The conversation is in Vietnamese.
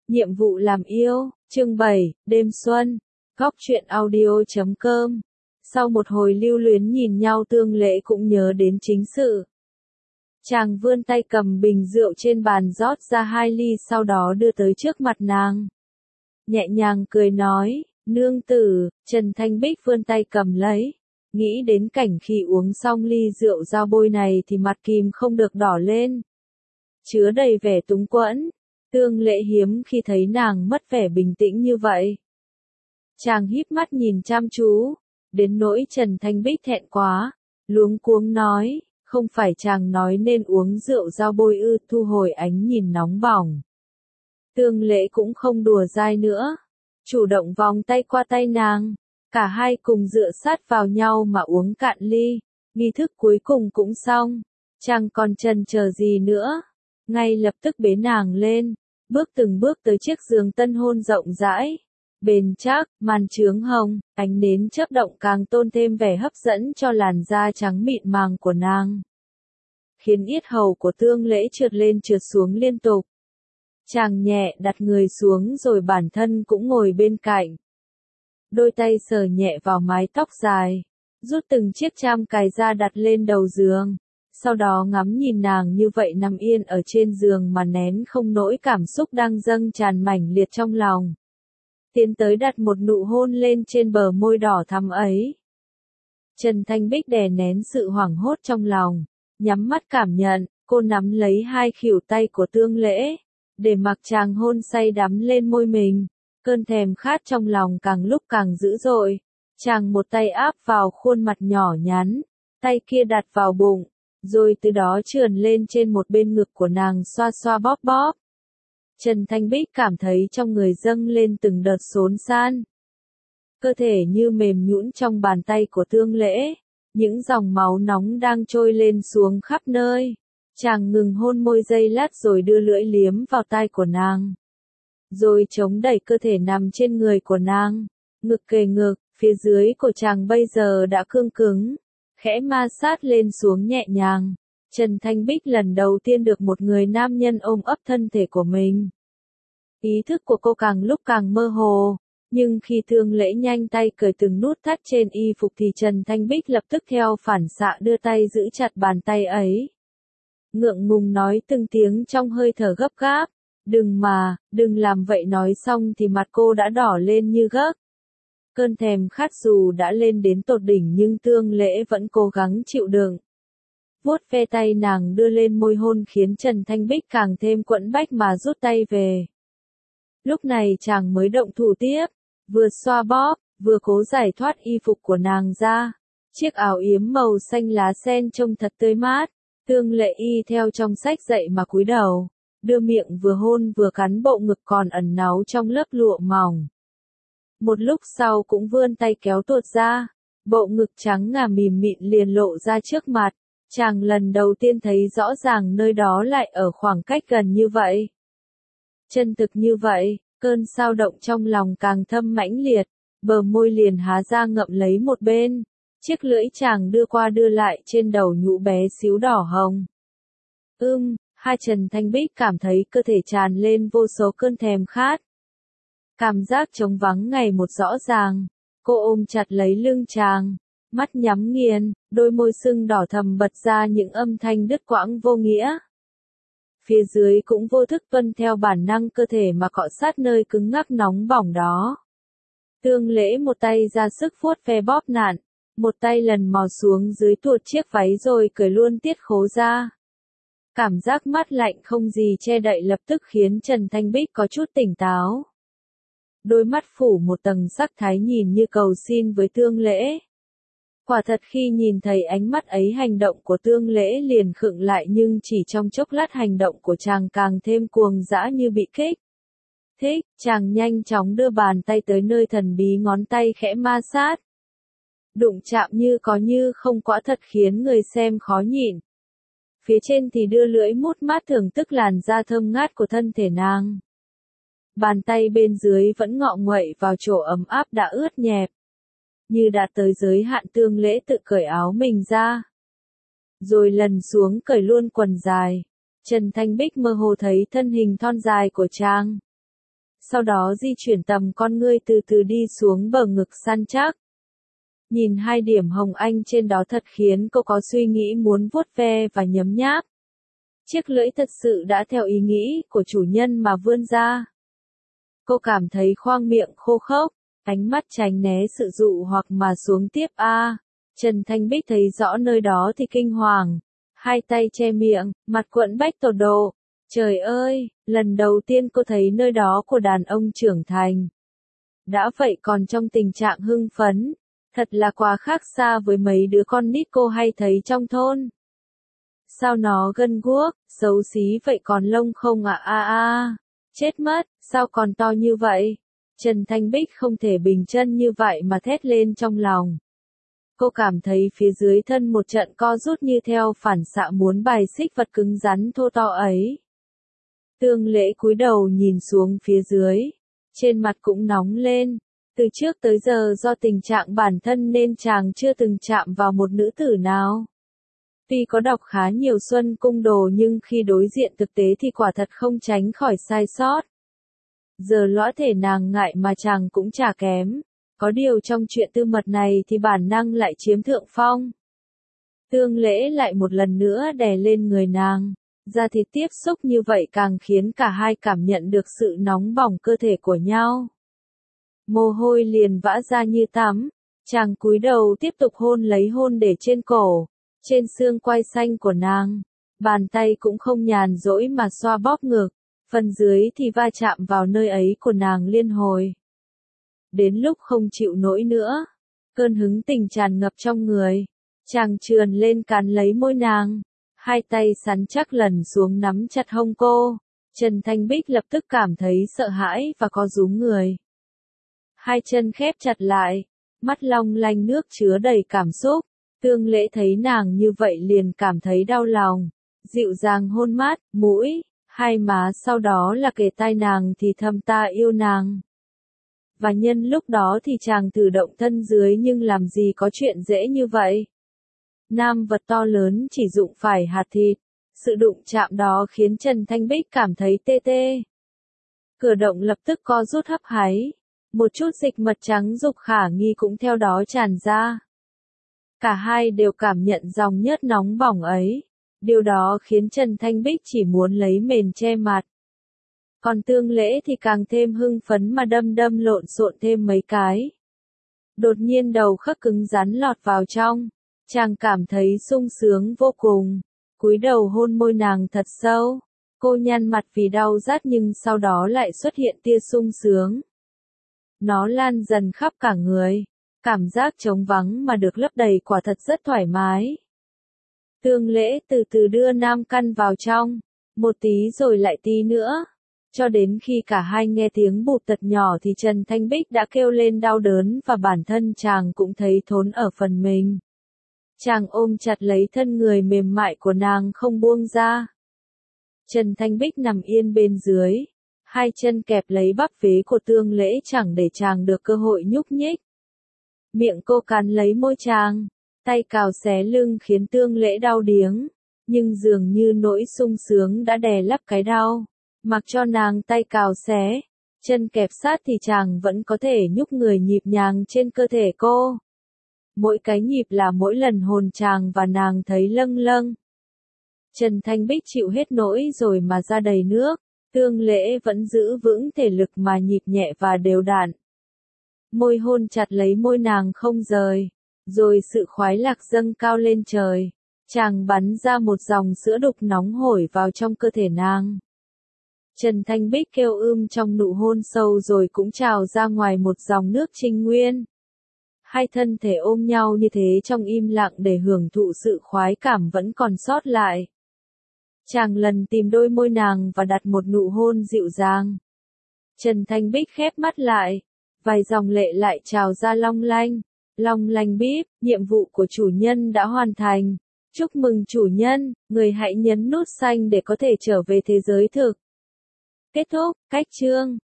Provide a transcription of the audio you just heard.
Nhiệm vụ làm yêu, chương 7, đêm xuân, góc truyện audio.com. Sau một hồi lưu luyến nhìn nhau Tương Lễ cũng nhớ đến chính sự. Chàng vươn tay cầm bình rượu trên bàn rót ra 2 ly sau đó đưa tới trước mặt nàng. Nhẹ nhàng cười nói, nương tử, Trần Thanh Bích vươn tay cầm lấy. Nghĩ đến cảnh khi uống xong ly rượu dao bôi này thì mặt kìm không được đỏ lên. Chứa đầy vẻ túng quẫn. Tương Lễ hiếm khi thấy nàng mất vẻ bình tĩnh như vậy. Chàng híp mắt nhìn chăm chú, đến nỗi Trần Thanh Bích thẹn quá, luống cuống nói, không phải chàng nói nên uống rượu dao bôi ư, thu hồi ánh nhìn nóng bỏng. Tương Lễ cũng không đùa dai nữa, chủ động vòng tay qua tay nàng, cả hai cùng dựa sát vào nhau mà uống cạn ly, nghi thức cuối cùng cũng xong, chàng còn chần chờ gì nữa. Ngay lập tức bế nàng lên, bước từng bước tới chiếc giường tân hôn rộng rãi, bền chắc, màn chướng hồng, ánh nến chớp động càng tôn thêm vẻ hấp dẫn cho làn da trắng mịn màng của nàng. Khiến yết hầu của Tương Lễ trượt lên trượt xuống liên tục. Chàng nhẹ đặt người xuống rồi bản thân cũng ngồi bên cạnh. Đôi tay sờ nhẹ vào mái tóc dài, rút từng chiếc cham cài ra đặt lên đầu giường. Sau đó ngắm nhìn nàng như vậy nằm yên ở trên giường mà nén không nỗi cảm xúc đang dâng tràn mãnh liệt trong lòng. Tiến tới đặt một nụ hôn lên trên bờ môi đỏ thắm ấy. Trần Thanh Bích đè nén sự hoảng hốt trong lòng, nhắm mắt cảm nhận, cô nắm lấy hai khuỷu tay của Tương Lễ, để mặc chàng hôn say đắm lên môi mình. Cơn thèm khát trong lòng càng lúc càng dữ dội. Chàng một tay áp vào khuôn mặt nhỏ nhắn, tay kia đặt vào bụng. Rồi từ đó trườn lên trên một bên ngực của nàng xoa xoa bóp bóp. Trần Thanh Bích cảm thấy trong người dâng lên từng đợt xốn xan. Cơ thể như mềm nhũn trong bàn tay của Tương Lễ, những dòng máu nóng đang trôi lên xuống khắp nơi. Chàng ngừng hôn môi giây lát rồi đưa lưỡi liếm vào tai của nàng. Rồi chống đẩy cơ thể nằm trên người của nàng, ngực kề ngực, phía dưới của chàng bây giờ đã cương cứng. Khẽ ma sát lên xuống nhẹ nhàng, Trần Thanh Bích lần đầu tiên được một người nam nhân ôm ấp thân thể của mình. Ý thức của cô càng lúc càng mơ hồ, nhưng khi Tương Lễ nhanh tay cởi từng nút thắt trên y phục thì Trần Thanh Bích lập tức theo phản xạ đưa tay giữ chặt bàn tay ấy. Ngượng ngùng nói từng tiếng trong hơi thở gấp gáp, đừng làm vậy, nói xong thì mặt cô đã đỏ lên như gấc. Cơn thèm khát dù đã lên đến tột đỉnh nhưng Tương Lễ vẫn cố gắng chịu đựng. Vuốt ve tay nàng đưa lên môi hôn khiến Trần Thanh Bích càng thêm quẫn bách mà rút tay về. Lúc này chàng mới động thủ tiếp, vừa xoa bóp, vừa cố giải thoát y phục của nàng ra. Chiếc áo yếm màu xanh lá sen trông thật tươi mát. Tương Lễ y theo trong sách dạy mà cúi đầu, đưa miệng vừa hôn vừa cắn bộ ngực còn ẩn náu trong lớp lụa mỏng. Một lúc sau cũng vươn tay kéo tuột ra, bộ ngực trắng ngà mềm mịn liền lộ ra trước mặt. Chàng lần đầu tiên thấy rõ ràng nơi đó lại ở khoảng cách gần như vậy. Chân thực như vậy, cơn sao động trong lòng càng thâm mãnh liệt, bờ môi liền há ra ngậm lấy một bên. Chiếc lưỡi chàng đưa qua đưa lại trên đầu nhũ bé xíu đỏ hồng. Hai Trần Thanh Bích cảm thấy cơ thể tràn lên vô số cơn thèm khát. Cảm giác trống vắng ngày một rõ ràng, cô ôm chặt lấy lưng chàng, mắt nhắm nghiền, đôi môi sưng đỏ thầm bật ra những âm thanh đứt quãng vô nghĩa. Phía dưới cũng vô thức tuân theo bản năng cơ thể mà cọ sát nơi cứng ngắc nóng bỏng đó. Tương Lễ một tay ra sức vuốt ve bóp nặn, một tay lần mò xuống dưới tuột chiếc váy rồi cởi luôn tiết khố ra. Cảm giác mát lạnh không gì che đậy lập tức khiến Trần Thanh Bích có chút tỉnh táo. Đôi mắt phủ một tầng sắc thái nhìn như cầu xin với Tương Lễ. Quả thật khi nhìn thấy ánh mắt ấy hành động của Tương Lễ liền khựng lại nhưng chỉ trong chốc lát hành động của chàng càng thêm cuồng dã như bị kích. Thích, chàng nhanh chóng đưa bàn tay tới nơi thần bí ngón tay khẽ ma sát. Đụng chạm như có như không quả thật khiến người xem khó nhịn. Phía trên thì đưa lưỡi mút mát thưởng thức làn da thơm ngát của thân thể nàng. Bàn tay bên dưới vẫn ngọ nguậy vào chỗ ấm áp đã ướt nhẹp. Như đã tới giới hạn Tương Lễ tự cởi áo mình ra. Rồi lần xuống cởi luôn quần dài. Trần Thanh Bích mơ hồ thấy thân hình thon dài của chàng. sau đó di chuyển tầm con ngươi từ từ đi xuống bờ ngực săn chắc. Nhìn hai điểm hồng anh trên đó thật khiến cô có suy nghĩ muốn vuốt ve và nhấm nháp. Chiếc lưỡi thật sự đã theo ý nghĩ của chủ nhân mà vươn ra. Cô cảm thấy khoang miệng khô khốc, ánh mắt tránh né sự dụ hoặc mà xuống tiếp a. Trần Thanh Bích thấy rõ nơi đó thì kinh hoàng, hai tay che miệng, mặt quẫn bách tột độ. Trời ơi, lần đầu tiên cô thấy nơi đó của đàn ông trưởng thành. Đã vậy còn trong tình trạng hưng phấn, thật là quá khác xa với mấy đứa con nít cô hay thấy trong thôn. Sao nó gân guốc, xấu xí vậy còn lông không à? Chết mất, sao còn to như vậy? Trần Thanh Bích không thể bình chân như vậy mà thét lên trong lòng. Cô cảm thấy phía dưới thân một trận co rút như theo phản xạ muốn bài xích vật cứng rắn thô to ấy. Tương Lễ cúi đầu nhìn xuống phía dưới, trên mặt cũng nóng lên. Từ trước tới giờ do tình trạng bản thân nên chàng chưa từng chạm vào một nữ tử nào. Tuy có đọc khá nhiều Xuân Cung Đồ nhưng khi đối diện thực tế thì quả thật không tránh khỏi sai sót. Giờ lõa thể nàng ngại mà chàng cũng chả kém. Có điều trong chuyện tư mật này thì bản năng lại chiếm thượng phong. Tương Lễ lại một lần nữa đè lên người nàng. Da thịt tiếp xúc như vậy càng khiến cả hai cảm nhận được sự nóng bỏng cơ thể của nhau. Mồ hôi liền vã ra như tắm. Chàng cúi đầu tiếp tục hôn để trên cổ, trên xương quai xanh của nàng. Bàn tay cũng không nhàn rỗi mà xoa bóp ngực, phần dưới thì va chạm vào nơi ấy của nàng liên hồi. Đến lúc không chịu nổi nữa, cơn hứng tình tràn ngập trong người, chàng trườn lên cắn lấy môi nàng, hai tay sắn chắc lần xuống nắm chặt hông cô. Trần Thanh Bích lập tức cảm thấy sợ hãi và co rúm người. Hai chân khép chặt lại, mắt long lanh nước chứa đầy cảm xúc. Tương Lễ thấy nàng như vậy liền cảm thấy đau lòng, dịu dàng hôn mát, mũi, hai má, sau đó là kề tai nàng thì thầm ta yêu nàng. Và nhân lúc đó thì chàng thử động thân dưới nhưng làm gì có chuyện dễ như vậy. Nam vật to lớn chỉ dụng phải hạt thịt, sự đụng chạm đó khiến Trần Thanh Bích cảm thấy tê tê. Cửa động lập tức co rút hấp háy, một chút dịch mật trắng dục khả nghi cũng theo đó tràn ra. Cả hai đều cảm nhận dòng nhớt nóng bỏng ấy, điều đó khiến Trần Thanh Bích chỉ muốn lấy mền che mặt. Còn Tương Lễ thì càng thêm hưng phấn mà đâm lộn xộn thêm mấy cái. Đột nhiên đầu khắc cứng rắn lọt vào trong, chàng cảm thấy sung sướng vô cùng, cúi đầu hôn môi nàng thật sâu. Cô nhăn mặt vì đau rát nhưng sau đó lại xuất hiện tia sung sướng. Nó lan dần khắp cả người, cảm giác trống vắng mà được lấp đầy quả thật rất thoải mái. Tương Lễ từ từ đưa nam căn vào trong, một tí rồi lại tí nữa. Cho đến khi cả hai nghe tiếng bụp thật nhỏ thì Trần Thanh Bích đã kêu lên đau đớn và bản thân chàng cũng thấy thốn ở phần mình. Chàng ôm chặt lấy thân người mềm mại của nàng không buông ra. Trần Thanh Bích nằm yên bên dưới, hai chân kẹp lấy bắp vế của Tương Lễ chẳng để chàng được cơ hội nhúc nhích. Miệng cô cắn lấy môi chàng, tay cào xé lưng khiến Tương Lễ đau điếng, nhưng dường như nỗi sung sướng đã đè lấp cái đau. Mặc cho nàng tay cào xé, chân kẹp sát thì chàng vẫn có thể nhúc người nhịp nhàng trên cơ thể cô. Mỗi cái nhịp là mỗi lần hồn chàng và nàng thấy lâng lâng. Trần Thanh Bích chịu hết nỗi rồi mà ra đầy nước, Tương Lễ vẫn giữ vững thể lực mà nhịp nhẹ và đều đặn. Môi hôn chặt lấy môi nàng không rời, rồi sự khoái lạc dâng cao lên trời. Chàng bắn ra một dòng sữa đục nóng hổi vào trong cơ thể nàng. Trần Thanh Bích kêu trong nụ hôn sâu rồi cũng trào ra ngoài một dòng nước trinh nguyên. Hai thân thể ôm nhau như thế trong im lặng để hưởng thụ sự khoái cảm vẫn còn sót lại. Chàng lần tìm đôi môi nàng và đặt một nụ hôn dịu dàng. Trần Thanh Bích khép mắt lại, vài dòng lệ lại trào ra long lanh bíp, nhiệm vụ của chủ nhân đã hoàn thành. Chúc mừng chủ nhân, người hãy nhấn nút xanh để có thể trở về thế giới thực. Kết thúc, cách chương.